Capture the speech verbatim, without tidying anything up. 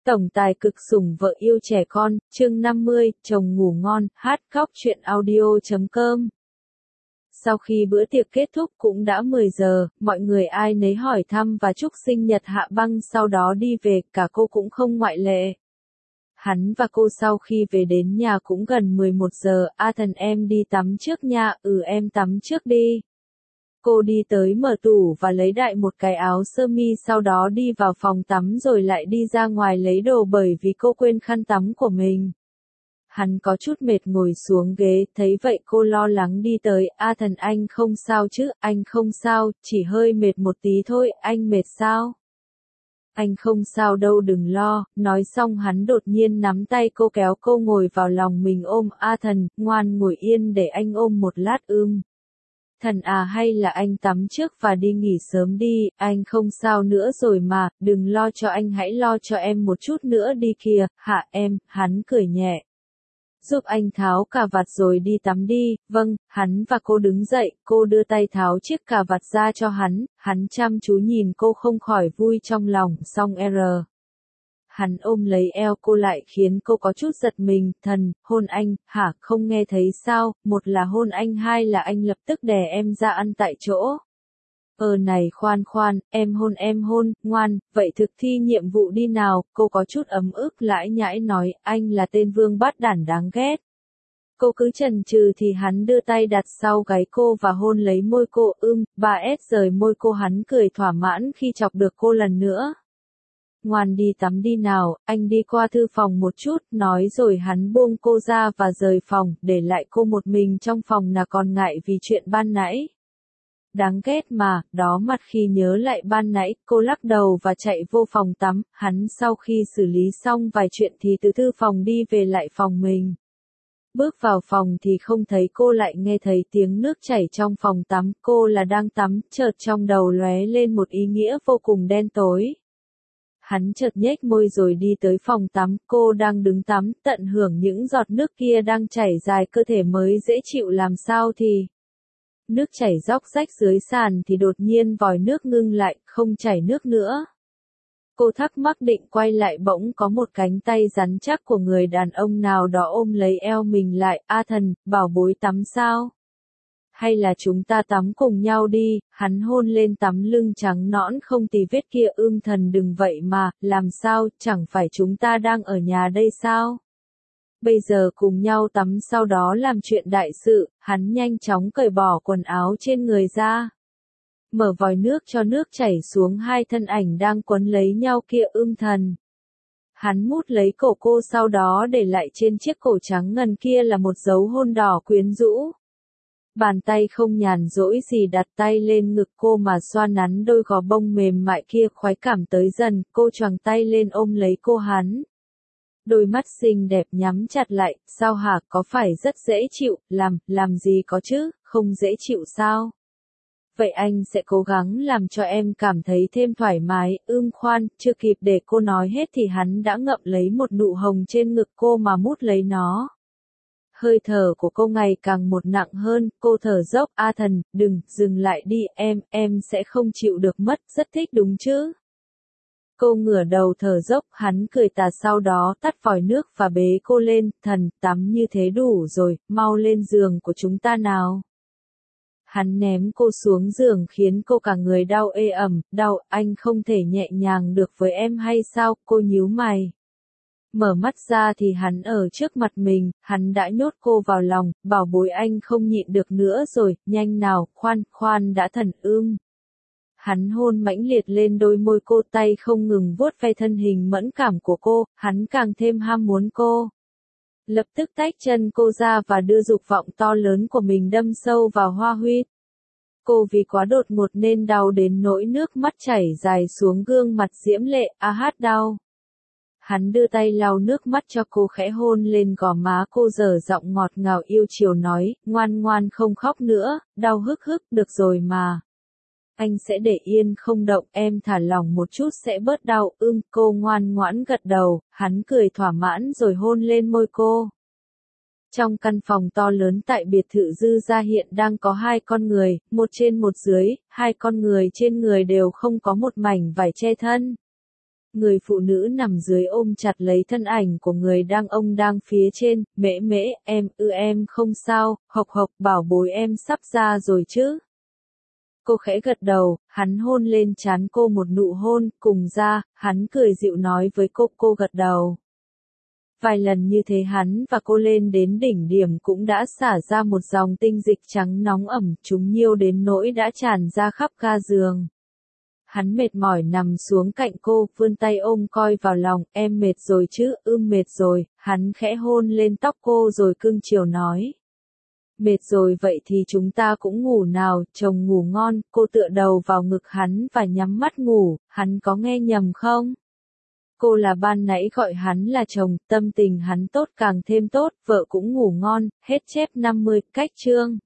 Tổng tài cực sủng vợ yêu trẻ con, chương năm mươi, chồng ngủ ngon, hát khóc chuyện audio chấm com. Sau khi bữa tiệc kết thúc cũng đã mười giờ, mọi người ai nấy hỏi thăm và chúc sinh nhật Hạ Băng sau đó đi về, cả cô cũng không ngoại lệ. Hắn và cô sau khi về đến nhà cũng gần mười một giờ, A Thần em đi tắm trước nha, ừ em tắm trước đi. Cô đi tới mở tủ và lấy đại một cái áo sơ mi sau đó đi vào phòng tắm rồi lại đi ra ngoài lấy đồ bởi vì cô quên khăn tắm của mình. Hắn có chút mệt ngồi xuống ghế, thấy vậy cô lo lắng đi tới, A Thần anh không sao chứ, anh không sao, chỉ hơi mệt một tí thôi, anh mệt sao? Anh không sao đâu đừng lo, nói xong hắn đột nhiên nắm tay cô kéo cô ngồi vào lòng mình ôm, A Thần, ngoan ngồi yên để anh ôm một lát ưm. Thần à hay là anh tắm trước và đi nghỉ sớm đi, anh không sao nữa rồi mà, đừng lo cho anh hãy lo cho em một chút nữa đi kìa, hạ em, hắn cười nhẹ. Giúp anh tháo cà vạt rồi đi tắm đi, vâng, hắn và cô đứng dậy, cô đưa tay tháo chiếc cà vạt ra cho hắn, hắn chăm chú nhìn cô không khỏi vui trong lòng, xong R. Hắn ôm lấy eo cô lại khiến cô có chút giật mình, thần, hôn anh, hả, không nghe thấy sao, một là hôn anh hai là anh lập tức đè em ra ăn tại chỗ. Ờ này khoan khoan, em hôn em hôn, ngoan, vậy thực thi nhiệm vụ đi nào, cô có chút ấm ức lãi nhãi nói, anh là tên vương bát đản đáng ghét. Cô cứ chần chừ thì hắn đưa tay đặt sau gáy cô và hôn lấy môi cô, ưm, ba S rời môi cô hắn cười thỏa mãn khi chọc được cô lần nữa. Ngoan đi tắm đi nào, anh đi qua thư phòng một chút, nói rồi hắn buông cô ra và rời phòng, để lại cô một mình trong phòng là còn ngại vì chuyện ban nãy. Đáng ghét mà, đó mặt khi nhớ lại ban nãy, cô lắc đầu và chạy vô phòng tắm, hắn sau khi xử lý xong vài chuyện thì từ thư phòng đi về lại phòng mình. Bước vào phòng thì không thấy cô lại nghe thấy tiếng nước chảy trong phòng tắm, cô là đang tắm, chợt trong đầu lóe lên một ý nghĩa vô cùng đen tối. Hắn chợt nhếch môi rồi đi tới phòng tắm, cô đang đứng tắm, tận hưởng những giọt nước kia đang chảy dài cơ thể mới dễ chịu làm sao thì. Nước chảy róc rách dưới sàn thì đột nhiên vòi nước ngưng lại, không chảy nước nữa. Cô thắc mắc định quay lại bỗng có một cánh tay rắn chắc của người đàn ông nào đó ôm lấy eo mình lại, A Thần, bảo bối tắm sao? Hay là chúng ta tắm cùng nhau đi, hắn hôn lên tấm lưng trắng nõn không tì vết kia, ưm thần đừng vậy mà, làm sao, chẳng phải chúng ta đang ở nhà đây sao? Bây giờ cùng nhau tắm sau đó làm chuyện đại sự, hắn nhanh chóng cởi bỏ quần áo trên người ra. Mở vòi nước cho nước chảy xuống hai thân ảnh đang quấn lấy nhau kia, ưm thần. Hắn mút lấy cổ cô sau đó để lại trên chiếc cổ trắng ngần kia là một dấu hôn đỏ quyến rũ. Bàn tay không nhàn rỗi gì đặt tay lên ngực cô mà xoa nắn đôi gò bông mềm mại kia, khoái cảm tới dần, cô choàng tay lên ôm lấy cô hắn. Đôi mắt xinh đẹp nhắm chặt lại, sao hả, có phải rất dễ chịu, làm, làm gì có chứ, không dễ chịu sao? Vậy anh sẽ cố gắng làm cho em cảm thấy thêm thoải mái, ưm khoan, chưa kịp để cô nói hết thì hắn đã ngậm lấy một nụ hồng trên ngực cô mà mút lấy nó. Hơi thở của cô ngày càng một nặng hơn, cô thở dốc, A Thần, đừng, dừng lại đi, em, em sẽ không chịu được mất, rất thích đúng chứ? Cô ngửa đầu thở dốc, hắn cười tà sau đó tắt vòi nước và bế cô lên, thần, tắm như thế đủ rồi, mau lên giường của chúng ta nào. Hắn ném cô xuống giường khiến cô cả người đau ê ẩm, đau, anh không thể nhẹ nhàng được với em hay sao, cô nhíu mày. Mở mắt ra thì hắn ở trước mặt mình, hắn đã nhốt cô vào lòng, bảo bối anh không nhịn được nữa rồi, nhanh nào, khoan, khoan đã thần ưm. Hắn hôn mãnh liệt lên đôi môi cô, tay không ngừng vuốt ve thân hình mẫn cảm của cô, hắn càng thêm ham muốn cô. Lập tức tách chân cô ra và đưa dục vọng to lớn của mình đâm sâu vào hoa huyết. Cô vì quá đột ngột nên đau đến nỗi nước mắt chảy dài xuống gương mặt diễm lệ, a hát đau. Hắn đưa tay lau nước mắt cho cô, khẽ hôn lên gò má cô, dở giọng ngọt ngào yêu chiều nói, ngoan ngoan không khóc nữa, đau hức hức, được rồi mà. Anh sẽ để yên không động, em thả lỏng một chút sẽ bớt đau, ưm, cô ngoan ngoãn gật đầu, hắn cười thỏa mãn rồi hôn lên môi cô. Trong căn phòng to lớn tại biệt thự Dư Gia hiện đang có hai con người, một trên một dưới, hai con người trên người đều không có một mảnh vải che thân. Người phụ nữ nằm dưới ôm chặt lấy thân ảnh của người đang ông đang phía trên, mễ mễ, em ư em không sao, hộc hộc bảo bối em sắp ra rồi chứ. Cô khẽ gật đầu, hắn hôn lên trán cô một nụ hôn, cùng ra, hắn cười dịu nói với cô, cô gật đầu. Vài lần như thế hắn và cô lên đến đỉnh điểm cũng đã xả ra một dòng tinh dịch trắng nóng ẩm, chúng nhiêu đến nỗi đã tràn ra khắp ga giường. Hắn mệt mỏi nằm xuống cạnh cô, vươn tay ôm coi vào lòng, em mệt rồi chứ, ưm mệt rồi, hắn khẽ hôn lên tóc cô rồi cưng chiều nói. Mệt rồi vậy thì chúng ta cũng ngủ nào, chồng ngủ ngon, cô tựa đầu vào ngực hắn và nhắm mắt ngủ, hắn có nghe nhầm không? Cô là ban nãy gọi hắn là chồng, tâm tình hắn tốt càng thêm tốt, vợ cũng ngủ ngon, hết chép năm mươi, cách chương.